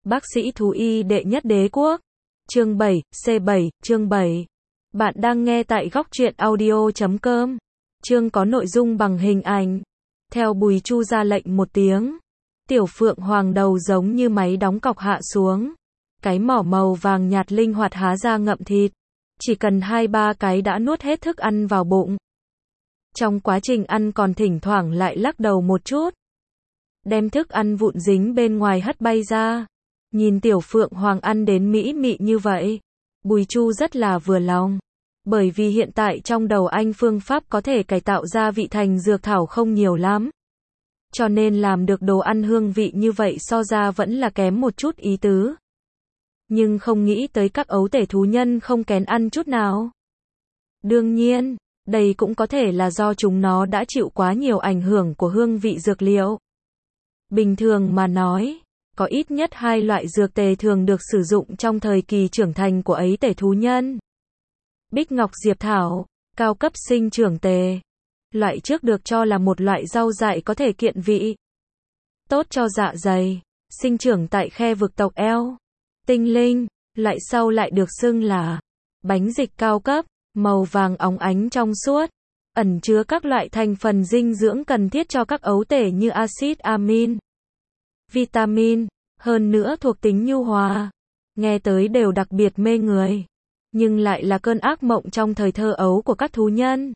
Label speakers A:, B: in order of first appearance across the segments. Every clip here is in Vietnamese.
A: Bác sĩ thú y đệ nhất đế quốc. Chương 7, C7, chương 7. Bạn đang nghe tại góc truyện audio.com. Chương có nội dung bằng hình ảnh. Theo Bùi Chu ra lệnh một tiếng, Tiểu Phượng Hoàng đầu giống như máy đóng cọc hạ xuống. Cái mỏ màu vàng nhạt linh hoạt há ra ngậm thịt. Chỉ cần 2-3 cái đã nuốt hết thức ăn vào bụng. Trong quá trình ăn còn thỉnh thoảng lại lắc đầu một chút, đem thức ăn vụn dính bên ngoài hất bay ra. Nhìn Tiểu Phượng Hoàng ăn đến mỹ mị như vậy, Bùi Chu rất là vừa lòng. Bởi vì hiện tại trong đầu anh phương pháp có thể cải tạo ra vị thành dược thảo không nhiều lắm. Cho nên làm được đồ ăn hương vị như vậy so ra vẫn là kém một chút ý tứ. Nhưng không nghĩ tới các ấu tể thú nhân không kén ăn chút nào. Đương nhiên, đây cũng có thể là do chúng nó đã chịu quá nhiều ảnh hưởng của hương vị dược liệu. Bình thường mà nói, có ít nhất 2 loại dược tề thường được sử dụng trong thời kỳ trưởng thành của ấu tể thú nhân. Bích ngọc diệp thảo, cao cấp sinh trưởng tề. Loại trước được cho là một loại rau dại có thể kiện vị, tốt cho dạ dày, sinh trưởng tại khe vực tộc eo. Tinh linh, loại sau lại được xưng là bánh dịch cao cấp, màu vàng óng ánh trong suốt, ẩn chứa các loại thành phần dinh dưỡng cần thiết cho các ấu tể như axit amin, vitamin, hơn nữa thuộc tính nhu hòa. Nghe tới đều đặc biệt mê người, nhưng lại là cơn ác mộng trong thời thơ ấu của các thú nhân.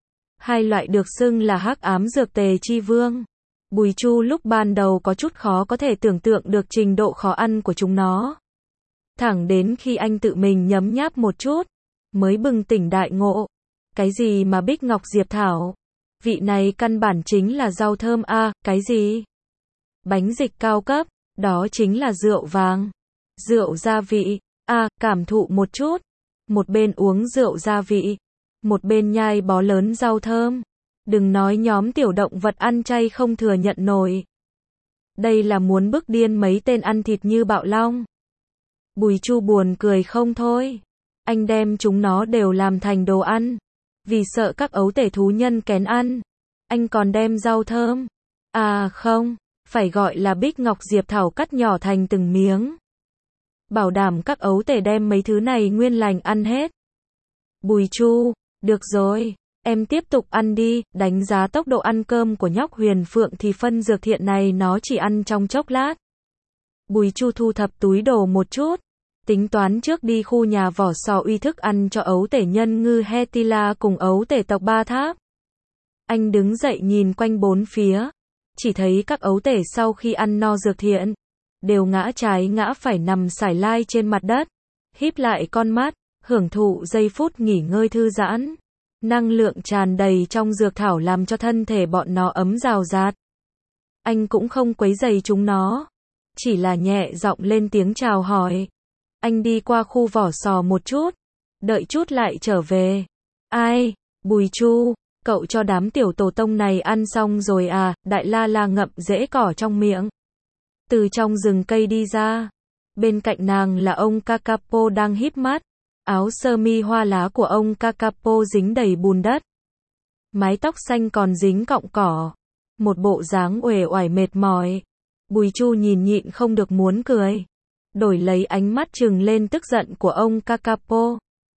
A: 2 loại được xưng là hắc ám dược tề chi vương. Bùi Chu lúc ban đầu có chút khó có thể tưởng tượng được trình độ khó ăn của chúng nó. Thẳng đến khi anh tự mình nhấm nháp một chút, mới bừng tỉnh đại ngộ. Cái gì mà bích ngọc diệp thảo? Vị này căn bản chính là rau thơm a, cái gì? Bánh dịch cao cấp, đó chính là rượu vàng. Rượu gia vị, cảm thụ một chút. Một bên uống rượu gia vị, một bên nhai bó lớn rau thơm. Đừng nói nhóm tiểu động vật ăn chay không thừa nhận nổi. Đây là muốn bức điên mấy tên ăn thịt như bạo long. Bùi Chu buồn cười không thôi. Anh đem chúng nó đều làm thành đồ ăn. Vì sợ các ấu tể thú nhân kén ăn, anh còn đem rau thơm. Không, phải gọi là bích ngọc diệp thảo cắt nhỏ thành từng miếng. Bảo đảm các ấu tể đem mấy thứ này nguyên lành ăn hết. Bùi Chu, được rồi, em tiếp tục ăn đi. Đánh giá tốc độ ăn cơm của nhóc Huyền Phượng thì phân dược thiện này nó chỉ ăn trong chốc lát. Bùi Chu thu thập túi đồ một chút, tính toán trước đi khu nhà vỏ sò uy thức ăn cho ấu tể nhân ngư Hetila cùng ấu tể tộc Ba Tháp. Anh đứng dậy nhìn quanh bốn phía, chỉ thấy các ấu tể sau khi ăn no dược thiện, đều ngã trái ngã phải nằm sải lai trên mặt đất, híp lại con mắt, hưởng thụ giây phút nghỉ ngơi thư giãn. Năng lượng tràn đầy trong dược thảo làm cho thân thể bọn nó ấm rào rạt. Anh cũng không quấy rầy chúng nó, chỉ là nhẹ giọng lên tiếng chào hỏi. Anh đi qua khu vỏ sò một chút, đợi chút lại trở về. Ai, Bùi Chu, cậu cho đám tiểu tổ tông này ăn xong rồi à? Đại La La ngậm rễ cỏ trong miệng, từ trong rừng cây đi ra. Bên cạnh nàng là ông Kakapo đang híp mắt. Áo sơ mi hoa lá của ông Kakapo dính đầy bùn đất, mái tóc xanh còn dính cọng cỏ, một bộ dáng uể oải mệt mỏi. Bùi Chu nhìn nhịn không được muốn cười, đổi lấy ánh mắt trừng lên tức giận của ông Kakapo.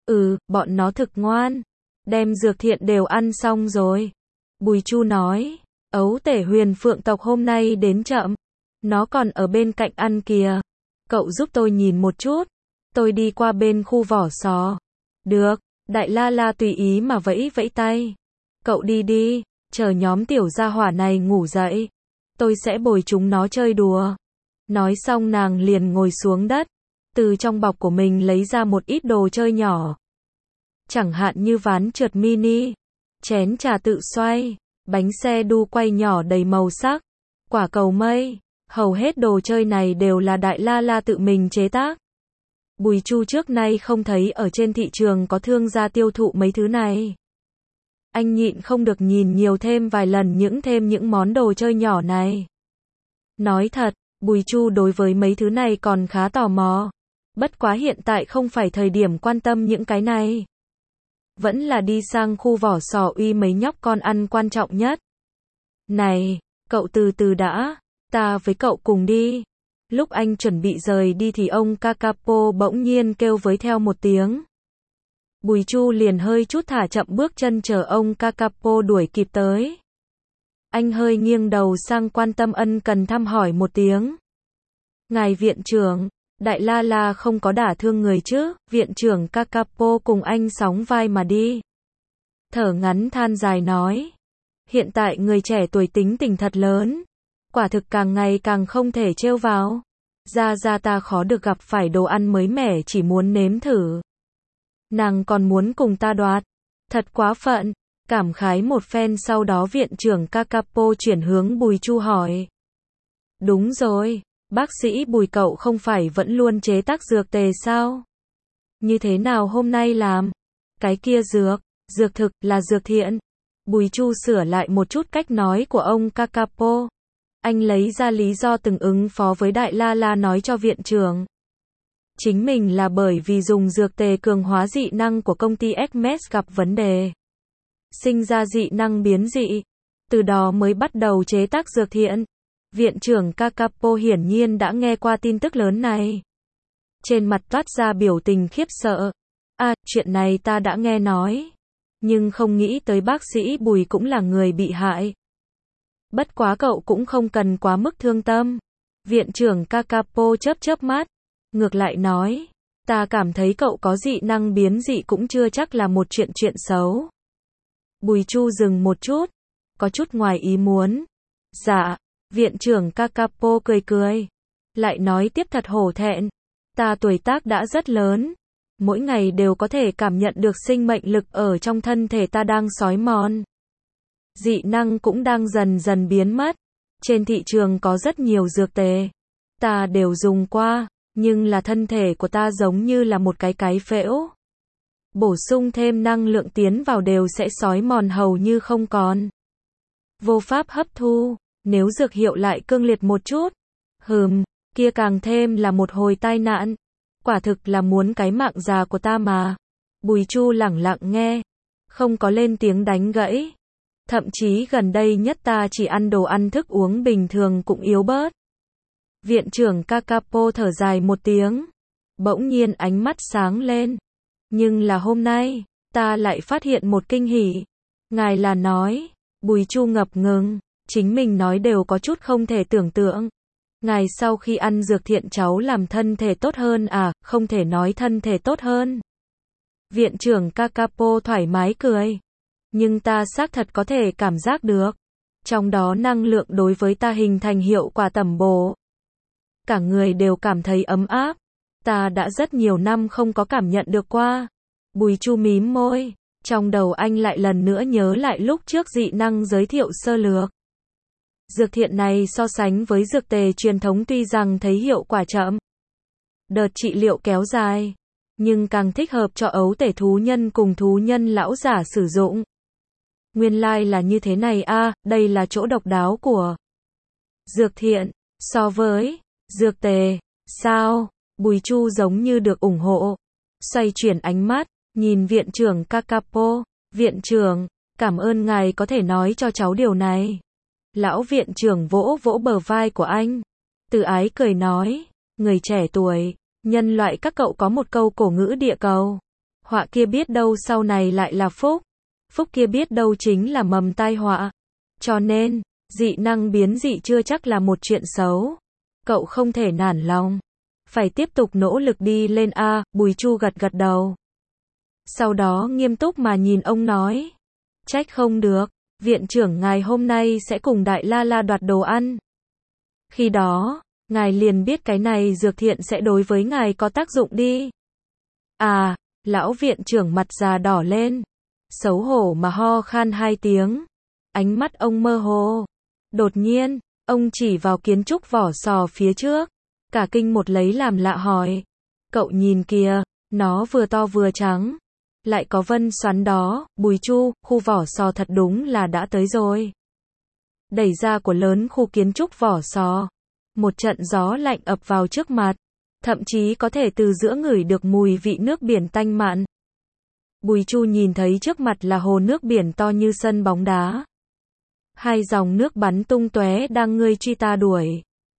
A: Bọn nó thực ngoan, đem dược thiện đều ăn xong rồi. Bùi Chu nói, ấu tể Huyền Phượng tộc hôm nay đến chậm, nó còn ở bên cạnh ăn kìa. Cậu giúp tôi nhìn một chút. Tôi đi qua bên khu vỏ sò. Được, Đại La La tùy ý mà vẫy vẫy tay. Cậu đi đi, chờ nhóm tiểu gia hỏa này ngủ dậy, tôi sẽ bồi chúng nó chơi đùa. Nói xong nàng liền ngồi xuống đất, từ trong bọc của mình lấy ra một ít đồ chơi nhỏ. Chẳng hạn như ván trượt mini, chén trà tự xoay, bánh xe đu quay nhỏ đầy màu sắc, quả cầu mây. Hầu hết đồ chơi này đều là Đại La La tự mình chế tác. Bùi Chu trước nay không thấy ở trên thị trường có thương gia tiêu thụ mấy thứ này. Anh nhịn không được nhìn nhiều thêm vài lần những món đồ chơi nhỏ này. Nói thật, Bùi Chu đối với mấy thứ này còn khá tò mò. Bất quá hiện tại không phải thời điểm quan tâm những cái này. Vẫn là đi sang khu vỏ sò uy mấy nhóc con ăn quan trọng nhất. Này, cậu từ từ đã, ta với cậu cùng đi. Lúc anh chuẩn bị rời đi thì ông Kakapo bỗng nhiên kêu với theo một tiếng. Bùi Chu liền hơi chút thả chậm bước chân chờ ông Kakapo đuổi kịp tới. Anh hơi nghiêng đầu sang quan tâm ân cần thăm hỏi một tiếng. Ngài viện trưởng, Đại La La không có đả thương người chứ? Viện trưởng Kakapo cùng anh sóng vai mà đi. Thở ngắn than dài nói. Hiện tại người trẻ tuổi tính tình thật lớn. Quả thực càng ngày càng không thể trêu vào. Ra ta khó được gặp phải đồ ăn mới mẻ chỉ muốn nếm thử. Nàng còn muốn cùng ta đoạt. Thật quá phận. Cảm khái một phen sau đó viện trưởng Kakapo chuyển hướng Bùi Chu hỏi. Đúng rồi, bác sĩ Bùi cậu không phải vẫn luôn chế tác dược tề sao? Như thế nào hôm nay làm? Cái kia dược thực là dược thiện. Bùi Chu sửa lại một chút cách nói của ông Kakapo. Anh lấy ra lý do từng ứng phó với Đại La La nói cho viện trưởng. Chính mình là bởi vì dùng dược tề cường hóa dị năng của công ty Hermes gặp vấn đề. Sinh ra dị năng biến dị. Từ đó mới bắt đầu chế tác dược thiện. Viện trưởng Kakapo hiển nhiên đã nghe qua tin tức lớn này. Trên mặt toát ra biểu tình khiếp sợ. Chuyện này ta đã nghe nói. Nhưng không nghĩ tới bác sĩ Bùi cũng là người bị hại. Bất quá cậu cũng không cần quá mức thương tâm. Viện trưởng Kakapo chớp mắt. Ngược lại nói. Ta cảm thấy cậu có dị năng biến dị cũng chưa chắc là một chuyện xấu. Bùi Chu dừng một chút. Có chút ngoài ý muốn. Dạ. Viện trưởng Kakapo cười. Lại nói tiếp thật hổ thẹn. Ta tuổi tác đã rất lớn. Mỗi ngày đều có thể cảm nhận được sinh mệnh lực ở trong thân thể ta đang xói mòn. Dị năng cũng đang dần dần biến mất. Trên thị trường có rất nhiều dược tề. Ta đều dùng qua. Nhưng là thân thể của ta giống như là một cái phễu. Bổ sung thêm năng lượng tiến vào đều sẽ xói mòn hầu như không còn. Vô pháp hấp thu. Nếu dược hiệu lại cương liệt một chút. Kia càng thêm là một hồi tai nạn. Quả thực là muốn cái mạng già của ta mà. Bùi Chu lẳng lặng nghe. Không có lên tiếng đánh gãy. Thậm chí gần đây nhất ta chỉ ăn đồ ăn thức uống bình thường cũng yếu bớt. Viện trưởng Kakapo thở dài một tiếng. Bỗng nhiên ánh mắt sáng lên. Nhưng là hôm nay, ta lại phát hiện một kinh hỉ. Ngài là nói. Bùi Chu ngập ngừng. Chính mình nói đều có chút không thể tưởng tượng. Ngài sau khi ăn dược thiện cháu làm thân thể tốt hơn à? Không thể nói thân thể tốt hơn. Viện trưởng Kakapo thoải mái cười. Nhưng ta xác thật có thể cảm giác được. Trong đó năng lượng đối với ta hình thành hiệu quả tầm bổ. Cả người đều cảm thấy ấm áp. Ta đã rất nhiều năm không có cảm nhận được qua. Bùi Chu mím môi. Trong đầu anh lại lần nữa nhớ lại lúc trước dị năng giới thiệu sơ lược. Dược thiện này so sánh với dược tề truyền thống tuy rằng thấy hiệu quả chậm. Đợt trị liệu kéo dài. Nhưng càng thích hợp cho ấu tể thú nhân cùng thú nhân lão giả sử dụng. Nguyên lai là như thế này đây là chỗ độc đáo của dược thiện. So với dược tề, sao? Bùi Chu giống như được ủng hộ. Xoay chuyển ánh mắt, nhìn viện trưởng Kakapo. Viện trưởng, cảm ơn ngài có thể nói cho cháu điều này. Lão viện trưởng vỗ vỗ bờ vai của anh. Từ ái cười nói, người trẻ tuổi, nhân loại các cậu có một câu cổ ngữ địa cầu. Họa kia biết đâu sau này lại là phúc. Phúc kia biết đâu chính là mầm tai họa. Cho nên, dị năng biến dị chưa chắc là một chuyện xấu. Cậu không thể nản lòng. Phải tiếp tục nỗ lực đi lên Bùi Chu gật đầu. Sau đó nghiêm túc mà nhìn ông nói. Trách không được. Viện trưởng ngài hôm nay sẽ cùng Đại La La đoạt đồ ăn. Khi đó, ngài liền biết cái này dược thiện sẽ đối với ngài có tác dụng đi. Lão viện trưởng mặt già đỏ lên. Xấu hổ mà ho khan 2 tiếng. Ánh mắt ông mơ hồ. Đột nhiên, ông chỉ vào kiến trúc vỏ sò phía trước. Cả kinh một lấy làm lạ hỏi. Cậu nhìn kìa, nó vừa to vừa trắng. Lại có vân xoắn đó. Bùi Chu, khu vỏ sò thật đúng là đã tới rồi. Đẩy ra của lớn khu kiến trúc vỏ sò. Một trận gió lạnh ập vào trước mặt. Thậm chí có thể từ giữa ngửi được mùi vị nước biển tanh mặn. Bùi Chu nhìn thấy trước mặt là hồ nước biển to như sân bóng đá. 2 dòng nước bắn tung tóe đang ngươi truy ta đuổi.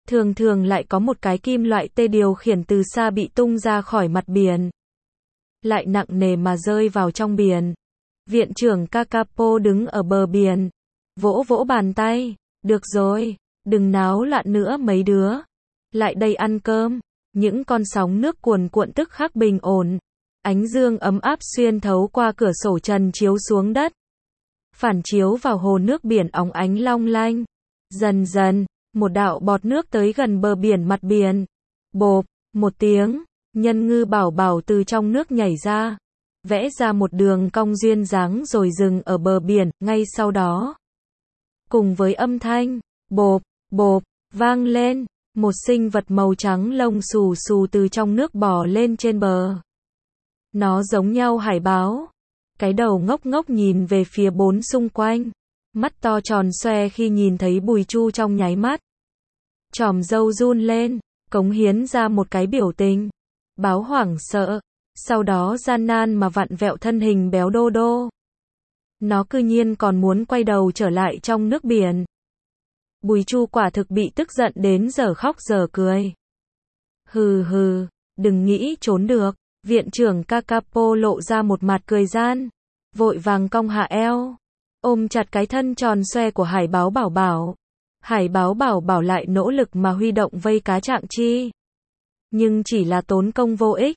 A: Thường thường lại có một cái kim loại tê điều khiển từ xa bị tung ra khỏi mặt biển. Lại nặng nề mà rơi vào trong biển. Viện trưởng Kakapo đứng ở bờ biển. Vỗ vỗ bàn tay. Được rồi, đừng náo loạn nữa mấy đứa. Lại đây ăn cơm. Những con sóng nước cuồn cuộn tức khắc bình ổn. Ánh dương ấm áp xuyên thấu qua cửa sổ trần chiếu xuống đất. Phản chiếu vào hồ nước biển óng ánh long lanh. Dần dần, một đạo bọt nước tới gần bờ biển mặt biển. Bộp, một tiếng, Nhân Ngư Bảo Bảo từ trong nước nhảy ra. Vẽ ra một đường cong duyên dáng rồi dừng ở bờ biển, ngay sau đó. Cùng với âm thanh, bộp, bộp, vang lên, một sinh vật màu trắng lông xù xù từ trong nước bò lên trên bờ. Nó giống nhau hải báo. Cái đầu ngốc ngốc nhìn về phía bốn xung quanh. Mắt to tròn xoe khi nhìn thấy Bùi Chu trong nháy mắt. Chòm râu run lên, cống hiến ra một cái biểu tình. Báo hoảng sợ. Sau đó gian nan mà vặn vẹo thân hình béo đô đô. Nó cư nhiên còn muốn quay đầu trở lại trong nước biển. Bùi Chu quả thực bị tức giận đến giờ khóc giờ cười. Hừ hừ, đừng nghĩ trốn được. Viện trưởng Kakapo lộ ra một mặt cười gian. Vội vàng cong hạ eo. Ôm chặt cái thân tròn xoe của Hải báo Bảo Bảo. Hải báo Bảo Bảo lại nỗ lực mà huy động vây cá Trạng Chi. Nhưng chỉ là tốn công vô ích.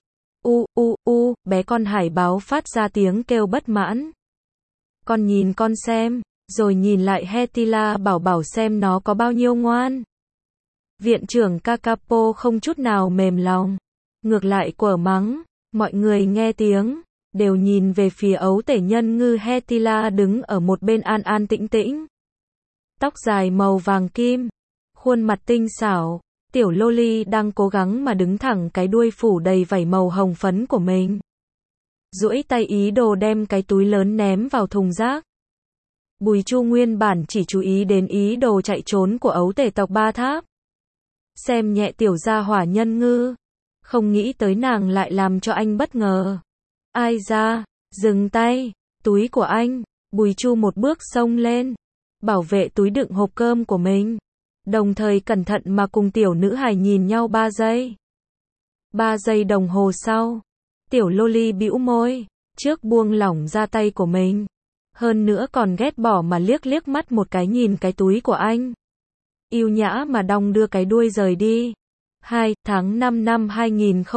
A: Bé con hải báo phát ra tiếng kêu bất mãn. Con nhìn con xem, rồi nhìn lại Hetila Bảo Bảo xem nó có bao nhiêu ngoan. Viện trưởng Kakapo không chút nào mềm lòng. Ngược lại quở mắng, mọi người nghe tiếng, đều nhìn về phía ấu tể nhân ngư Hetila đứng ở một bên an an tĩnh tĩnh. Tóc dài màu vàng kim, khuôn mặt tinh xảo. Tiểu Loli đang cố gắng mà đứng thẳng cái đuôi phủ đầy vảy màu hồng phấn của mình. Duỗi tay ý đồ đem cái túi lớn ném vào thùng rác. Bùi Chu nguyên bản chỉ chú ý đến ý đồ chạy trốn của ấu tể tộc Ba Tháp. Xem nhẹ tiểu gia hỏa nhân ngư. Không nghĩ tới nàng lại làm cho anh bất ngờ. Ai ra, dừng tay, túi của anh. Bùi Chu một bước xông lên. Bảo vệ túi đựng hộp cơm của mình. Đồng thời cẩn thận mà cùng tiểu nữ hài nhìn nhau 3 giây. 3 giây đồng hồ sau, tiểu Loli bĩu môi, trước buông lỏng ra tay của mình. Hơn nữa còn ghét bỏ mà liếc liếc mắt một cái nhìn cái túi của anh. Yêu nhã mà đong đưa cái đuôi rời đi. 2 tháng 5 năm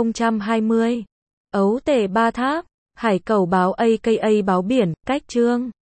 A: 2020. Ấu tể Ba Tháp, Hải Cẩu báo aka báo biển, cách chương.